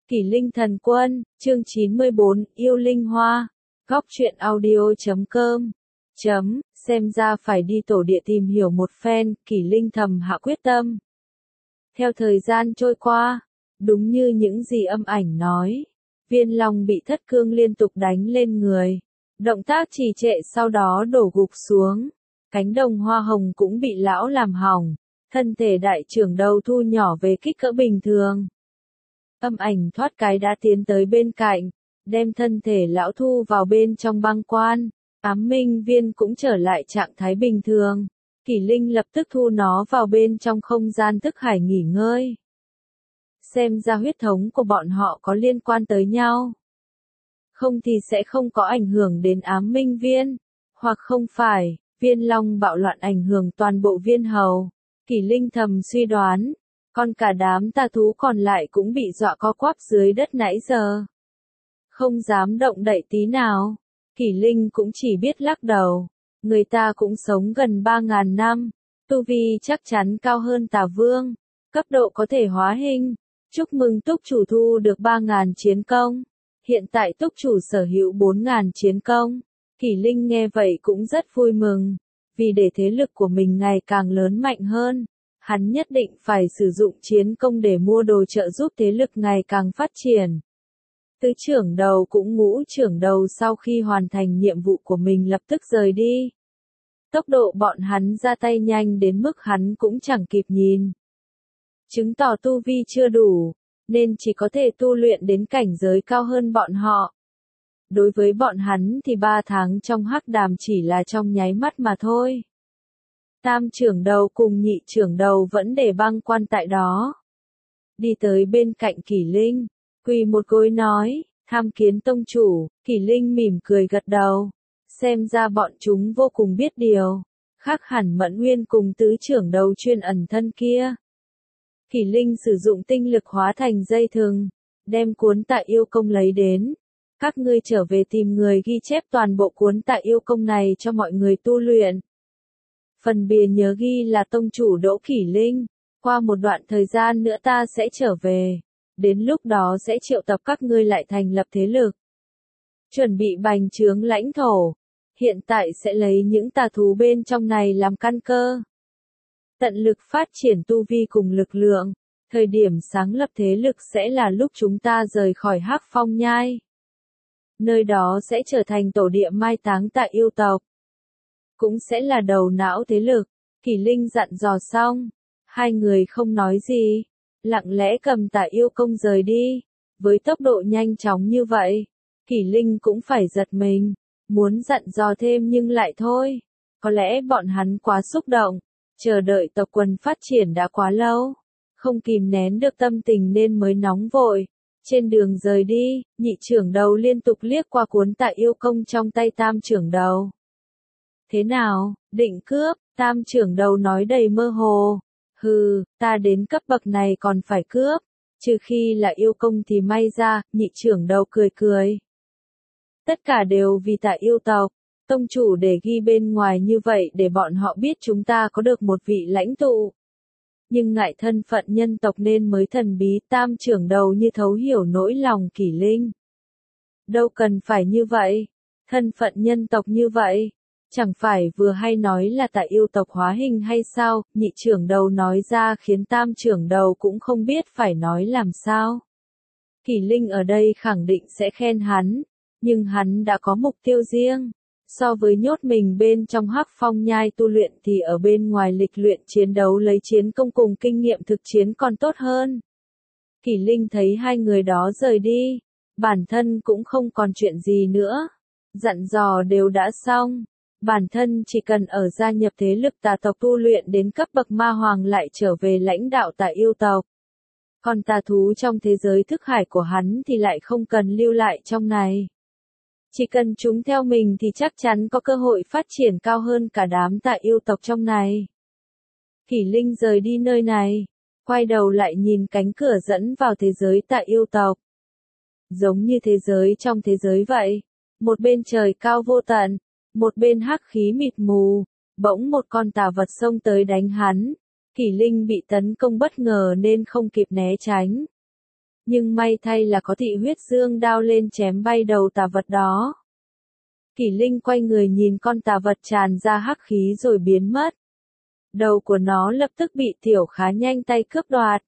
Kỷ Linh Thần Quân, chương 94, Yêu Linh Hoa. Góc truyện audio.com. Xem ra phải đi tổ địa tìm hiểu một phen, Kỷ Linh thầm hạ quyết tâm. Theo thời gian trôi qua, đúng như những gì âm ảnh nói, Viên Long bị Thất Cương liên tục đánh lên người. Động tác trì trệ sau đó đổ gục xuống. Cánh đồng hoa hồng cũng bị lão làm hỏng. Thân thể đại trưởng đầu thu nhỏ về kích cỡ bình thường. Âm ảnh thoát cái đã tiến tới bên cạnh, đem thân thể lão thu vào bên trong băng quan. Ám minh viên cũng trở lại trạng thái bình thường. Kỷ Linh lập tức thu nó vào bên trong không gian thức hải nghỉ ngơi. Xem ra huyết thống của bọn họ có liên quan tới nhau. Không thì sẽ không có ảnh hưởng đến ám minh viên. Hoặc không phải, Viên Long bạo loạn ảnh hưởng toàn bộ viên hầu. Kỷ Linh thầm suy đoán. Còn cả đám tà thú còn lại cũng bị dọa co quắp dưới đất nãy giờ. Không dám động đậy tí nào. Kỷ Linh cũng chỉ biết lắc đầu. Người ta cũng sống gần 3.000 năm. Tu vi chắc chắn cao hơn Tà Vương. Cấp độ có thể hóa hình. Chúc mừng túc chủ thu được 3.000 chiến công. Hiện tại túc chủ sở hữu 4.000 chiến công. Kỷ Linh nghe vậy cũng rất vui mừng. Vì để thế lực của mình ngày càng lớn mạnh hơn. Hắn nhất định phải sử dụng chiến công để mua đồ trợ giúp thế lực ngày càng phát triển. Tứ trưởng đầu cũng ngũ trưởng đầu sau khi hoàn thành nhiệm vụ của mình lập tức rời đi. Tốc độ bọn hắn ra tay nhanh đến mức hắn cũng chẳng kịp nhìn. Chứng tỏ tu vi chưa đủ, nên chỉ có thể tu luyện đến cảnh giới cao hơn bọn họ. Đối với bọn hắn thì 3 tháng trong hắc đàm chỉ là trong nháy mắt mà thôi. Tam trưởng đầu cùng nhị trưởng đầu vẫn để băng quan tại đó. Đi tới bên cạnh Kỷ Linh, quỳ một gối nói, tham kiến tông chủ. Kỷ Linh mỉm cười gật đầu. Xem ra bọn chúng vô cùng biết điều. Khác hẳn Mẫn Nguyên cùng tứ trưởng đầu chuyên ẩn thân kia. Kỷ Linh sử dụng tinh lực hóa thành dây thừng, đem cuốn Tạ Yêu Công lấy đến. Các ngươi trở về tìm người ghi chép toàn bộ cuốn Tạ Yêu Công này cho mọi người tu luyện. Phần bìa nhớ ghi là tông chủ Đỗ Kỷ Linh. Qua một đoạn thời gian nữa ta sẽ trở về. Đến lúc đó sẽ triệu tập các ngươi lại thành lập thế lực. Chuẩn bị bành trướng lãnh thổ. Hiện tại sẽ lấy những tà thú bên trong này làm căn cơ. Tận lực phát triển tu vi cùng lực lượng. Thời điểm sáng lập thế lực sẽ là lúc chúng ta rời khỏi Hắc Phong Nhai. Nơi đó sẽ trở thành tổ địa mai táng Tạ Yêu tộc. Cũng sẽ là đầu não thế lực. Kỷ Linh dặn dò xong. Hai người không nói gì. Lặng lẽ cầm Tạ Yêu Công rời đi. Với tốc độ nhanh chóng như vậy. Kỷ Linh cũng phải giật mình. Muốn dặn dò thêm nhưng lại thôi. Có lẽ bọn hắn quá xúc động. Chờ đợi tộc quần phát triển đã quá lâu. Không kìm nén được tâm tình nên mới nóng vội. Trên đường rời đi, nhị trưởng đầu liên tục liếc qua cuốn Tạ Yêu Công trong tay tam trưởng đầu. Thế nào, định cướp? Tam trưởng đầu nói đầy mơ hồ. Hừ, ta đến cấp bậc này còn phải cướp. Trừ khi là yêu công thì may ra, nhị trưởng đầu cười cười. Tất cả đều vì Tạ Yêu tộc. Tông chủ để ghi bên ngoài như vậy để bọn họ biết chúng ta có được một vị lãnh tụ. Nhưng ngại thân phận nhân tộc nên mới thần bí. Tam trưởng đầu như thấu hiểu nỗi lòng Kỷ Linh. Đâu cần phải như vậy. Thân phận nhân tộc như vậy. Chẳng phải vừa hay nói là Tạ Yêu tộc hóa hình hay sao? Nhị trưởng đầu nói ra khiến tam trưởng đầu cũng không biết phải nói làm sao. Kỷ Linh ở đây khẳng định sẽ khen hắn. Nhưng hắn đã có mục tiêu riêng. So với nhốt mình bên trong Hắc Phong Nhai tu luyện thì ở bên ngoài lịch luyện chiến đấu lấy chiến công cùng kinh nghiệm thực chiến còn tốt hơn. Kỷ Linh thấy hai người đó rời đi. Bản thân cũng không còn chuyện gì nữa. Dặn dò đều đã xong. Bản thân chỉ cần ở gia nhập thế lực tà tộc tu luyện đến cấp bậc ma hoàng lại trở về lãnh đạo Tạ Yêu tộc. Còn tà thú trong thế giới thức hải của hắn thì lại không cần lưu lại trong này. Chỉ cần chúng theo mình thì chắc chắn có cơ hội phát triển cao hơn cả đám Tạ Yêu tộc trong này. Kỷ Linh rời đi nơi này, quay đầu lại nhìn cánh cửa dẫn vào thế giới Tạ Yêu tộc. Giống như thế giới trong thế giới vậy, một bên trời cao vô tận, một bên hắc khí mịt mù, bỗng một con tà vật xông tới đánh hắn. Kỷ Linh bị tấn công bất ngờ nên không kịp né tránh. Nhưng may thay là có thị huyết dương đao lên chém bay đầu tà vật đó. Kỷ Linh quay người nhìn con tà vật tràn ra hắc khí rồi biến mất. Đầu của nó lập tức bị Tiểu Khá nhanh tay cướp đoạt.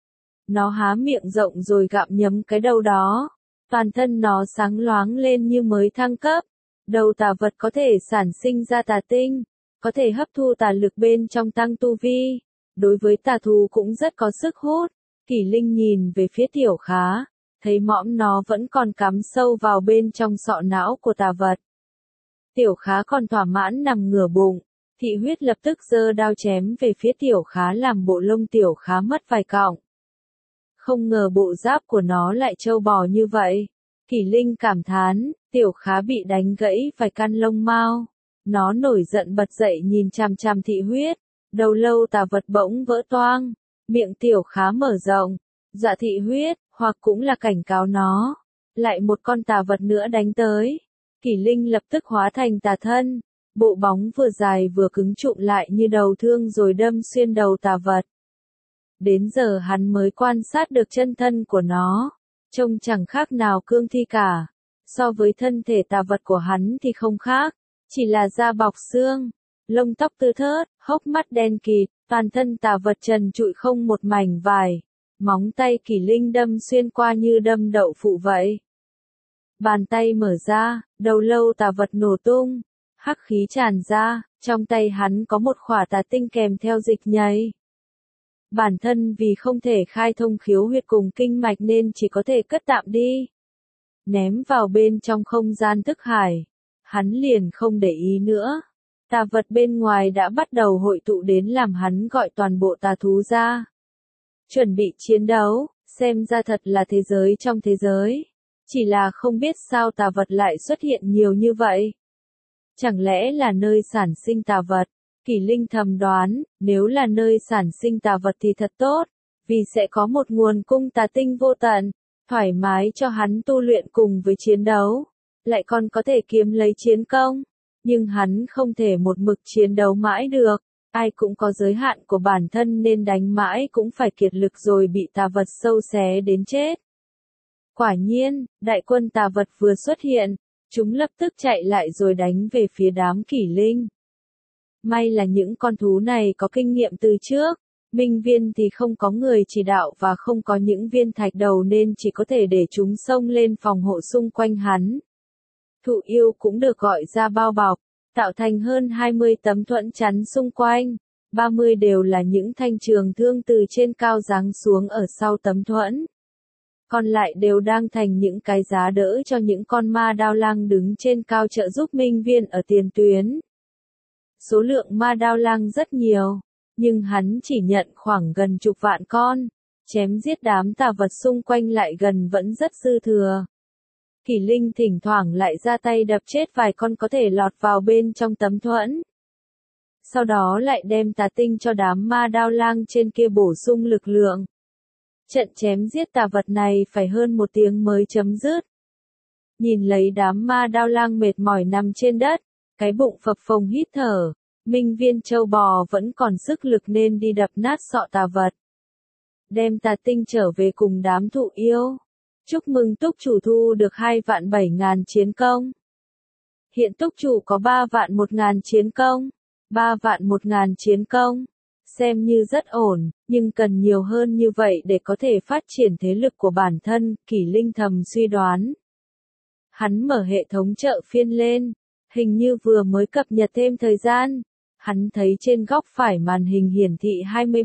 Nó há miệng rộng rồi gặm nhấm cái đầu đó. Toàn thân nó sáng loáng lên như mới thăng cấp. Đầu tà vật có thể sản sinh ra tà tinh, có thể hấp thu tà lực bên trong tăng tu vi. Đối với tà thú cũng rất có sức hút. Kỷ Linh nhìn về phía Tiểu Khá, thấy mõm nó vẫn còn cắm sâu vào bên trong sọ não của tà vật. Tiểu Khá còn thỏa mãn nằm ngửa bụng, thị huyết lập tức giơ đao chém về phía Tiểu Khá làm bộ lông Tiểu Khá mất vài cọng. Không ngờ bộ giáp của nó lại trâu bò như vậy. Kỷ Linh cảm thán, Tiểu Khá bị đánh gãy vài căn lông mao. Nó nổi giận bật dậy nhìn chằm chằm thị huyết, đầu lâu tà vật bỗng vỡ toang, miệng Tiểu Khá mở rộng, dọa thị huyết, hoặc cũng là cảnh cáo nó. Lại một con tà vật nữa đánh tới. Kỷ Linh lập tức hóa thành tà thân, bộ bóng vừa dài vừa cứng trụm lại như đầu thương rồi đâm xuyên đầu tà vật. Đến giờ hắn mới quan sát được chân thân của nó, trông chẳng khác nào cương thi cả. So với thân thể tà vật của hắn thì không khác, chỉ là da bọc xương, lông tóc tưa thớt, hốc mắt đen kịt, toàn thân tà vật trần trụi không một mảnh vải. Móng tay Kỷ Linh đâm xuyên qua như đâm đậu phụ vậy. Bàn tay mở ra, đầu lâu tà vật nổ tung, hắc khí tràn ra, trong tay hắn có một khỏa tà tinh kèm theo dịch nhầy. Bản thân vì không thể khai thông khiếu huyệt cùng kinh mạch nên chỉ có thể cất tạm đi. Ném vào bên trong không gian thức hải. Hắn liền không để ý nữa. Tà vật bên ngoài đã bắt đầu hội tụ đến làm hắn gọi toàn bộ tà thú ra. Chuẩn bị chiến đấu, xem ra thật là thế giới trong thế giới. Chỉ là không biết sao tà vật lại xuất hiện nhiều như vậy. Chẳng lẽ là nơi sản sinh tà vật? Kỷ Linh thầm đoán, nếu là nơi sản sinh tà vật thì thật tốt, vì sẽ có một nguồn cung tà tinh vô tận, thoải mái cho hắn tu luyện cùng với chiến đấu, lại còn có thể kiếm lấy chiến công. Nhưng hắn không thể một mực chiến đấu mãi được, ai cũng có giới hạn của bản thân nên đánh mãi cũng phải kiệt lực rồi bị tà vật sâu xé đến chết. Quả nhiên, đại quân tà vật vừa xuất hiện, chúng lập tức chạy lại rồi đánh về phía đám Kỷ Linh. May là những con thú này có kinh nghiệm từ trước, minh viên thì không có người chỉ đạo và không có những viên thạch đầu nên chỉ có thể để chúng xông lên phòng hộ xung quanh hắn. Thụ yêu cũng được gọi ra bao bọc, tạo thành hơn 20 tấm thuẫn chắn xung quanh, 30 đều là những thanh trường thương từ trên cao giáng xuống ở sau tấm thuẫn. Còn lại đều đang thành những cái giá đỡ cho những con ma đao lang đứng trên cao trợ giúp minh viên ở tiền tuyến. Số lượng ma đao lang rất nhiều, nhưng hắn chỉ nhận khoảng gần chục vạn con, chém giết đám tà vật xung quanh lại gần vẫn rất dư thừa. Kỷ Linh thỉnh thoảng lại ra tay đập chết vài con có thể lọt vào bên trong tấm thuẫn. Sau đó lại đem tà tinh cho đám ma đao lang trên kia bổ sung lực lượng. Trận chém giết tà vật này phải hơn 1 tiếng mới chấm dứt. Nhìn lấy đám ma đao lang mệt mỏi nằm trên đất, cái bụng phập phồng hít thở, minh viên châu bò vẫn còn sức lực nên đi đập nát sọ tà vật. Đem tà tinh trở về cùng đám thụ yêu. Chúc mừng túc chủ thu được 2.700.000 chiến công. Hiện túc chủ có 3.100.000 chiến công. 3.100.000 chiến công. Xem như rất ổn, nhưng cần nhiều hơn như vậy để có thể phát triển thế lực của bản thân, Kỷ Linh thầm suy đoán. Hắn mở hệ thống chợ phiên lên, hình như vừa mới cập nhật thêm thời gian. Hắn thấy trên góc phải màn hình hiển thị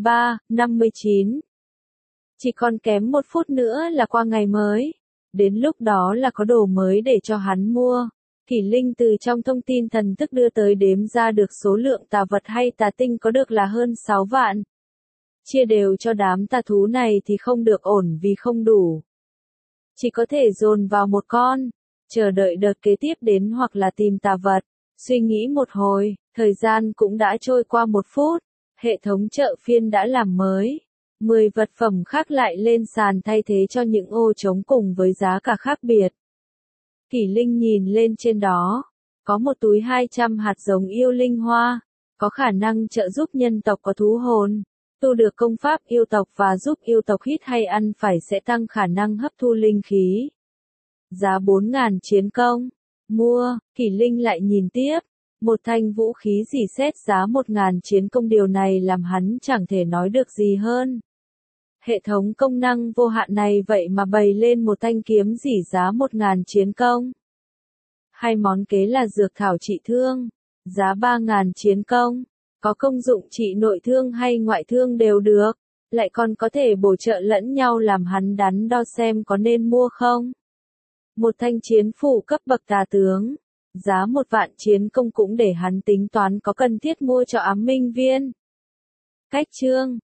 23:59. Chỉ còn kém 1 phút nữa là qua ngày mới. Đến lúc đó là có đồ mới để cho hắn mua. Kỷ Linh từ trong thông tin thần thức đưa tới đếm ra được số lượng tà vật hay tà tinh có được là hơn 6 vạn. Chia đều cho đám tà thú này thì không được ổn vì không đủ. Chỉ có thể dồn vào một con, chờ đợi đợt kế tiếp đến hoặc là tìm tà vật. Suy nghĩ một hồi, thời gian cũng đã trôi qua 1 phút, hệ thống chợ phiên đã làm mới. 10 vật phẩm khác lại lên sàn thay thế cho những ô trống cùng với giá cả khác biệt. Kỷ Linh nhìn lên trên đó, có một túi 200 hạt giống yêu linh hoa, có khả năng trợ giúp nhân tộc có thú hồn, Tu được công pháp yêu tộc và giúp yêu tộc hít hay ăn phải sẽ tăng khả năng hấp thu linh khí. Giá 4.000 chiến công. Mua, Kỷ Linh lại nhìn tiếp. Một thanh vũ khí rỉ sét giá 1.000 chiến công, điều này làm hắn chẳng thể nói được gì hơn. Hệ thống công năng vô hạn này vậy mà bày lên một thanh kiếm rỉ giá 1.000 chiến công. Hai món kế là dược thảo trị thương, giá 3.000 chiến công, có công dụng trị nội thương hay ngoại thương đều được, lại còn có thể bổ trợ lẫn nhau làm hắn đắn đo xem có nên mua không. Một thanh chiến phủ cấp bậc tà tướng, giá 1.000 chiến công cũng để hắn tính toán có cần thiết mua cho Ám Minh Viên. Cách chương